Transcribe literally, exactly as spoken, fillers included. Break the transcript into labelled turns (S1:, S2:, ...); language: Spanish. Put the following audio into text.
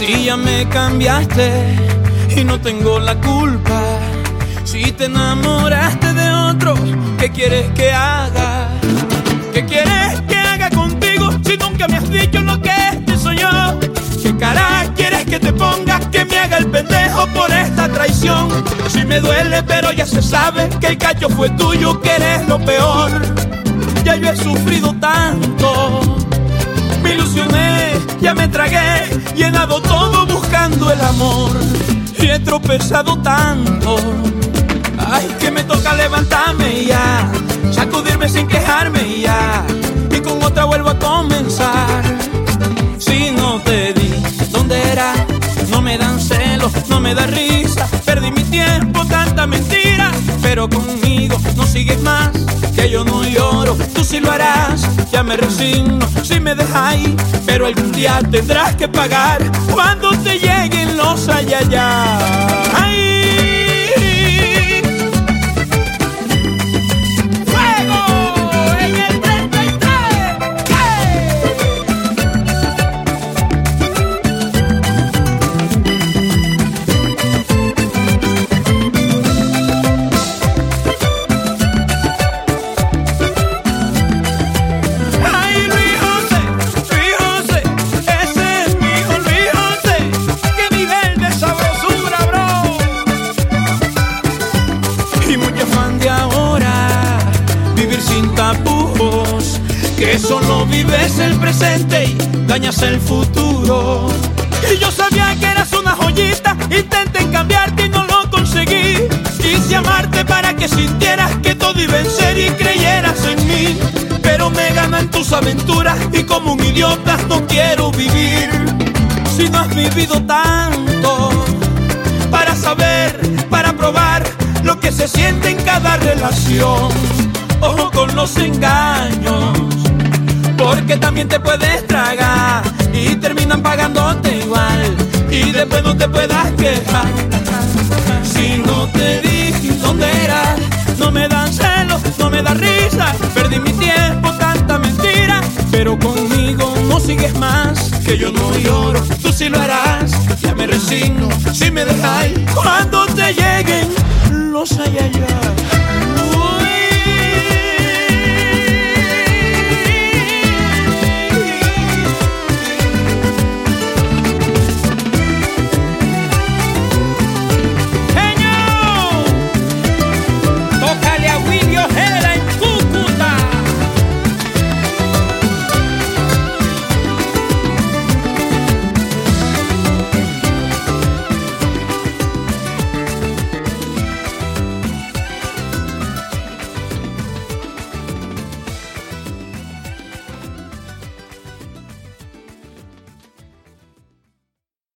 S1: Si ya me cambiaste y no tengo la culpa. Si te enamoraste de otro, ¿qué quieres que haga? ¿Qué quieres que haga contigo si nunca me has dicho lo que este soy yo? ¿Qué cara quieres que te ponga, que me haga el pendejo por esta traición? Si me duele pero ya se sabe que el cacho fue tuyo, que eres lo peor. Ya yo he sufrido tanto, me ilusioné, ya me tragué, llenado todo buscando el amor. Y he tropezado tanto, ay, que me toca levantarme y ya, sacudirme sin quejarme y ya, y con otra vuelvo a comenzar. Si no te di, ¿dónde era? No me dan celos, no me da risa. Perdí mi tiempo, tanta mentira, pero conmigo no sigues más. Que yo no lloro, tú sí lo harás. Ya me resigno, si me dejas ahí, pero algún día tendrás que pagar cuando te lleguen los ayayá. ¡Ay! Que solo vives el presente y dañas el futuro. Y yo sabía que eras una joyita, intenté cambiarte y no lo conseguí. Quise amarte para que sintieras que todo iba en serio y creyeras en mí, pero me ganan tus aventuras y como un idiota no quiero vivir. Si no has vivido tanto para saber, para probar lo que se siente en cada relación. Ojo con los engaños, porque también te puedes tragar y terminan pagándote igual, y después no te puedas quejar. Si no te dije dónde eras, no me dan celos, no me da risa. Perdí mi tiempo, tanta mentira, pero conmigo no sigues más. Que yo no lloro, tú sí lo harás. Ya me resigno, si me dejáis cuando te lleguen los ayayá.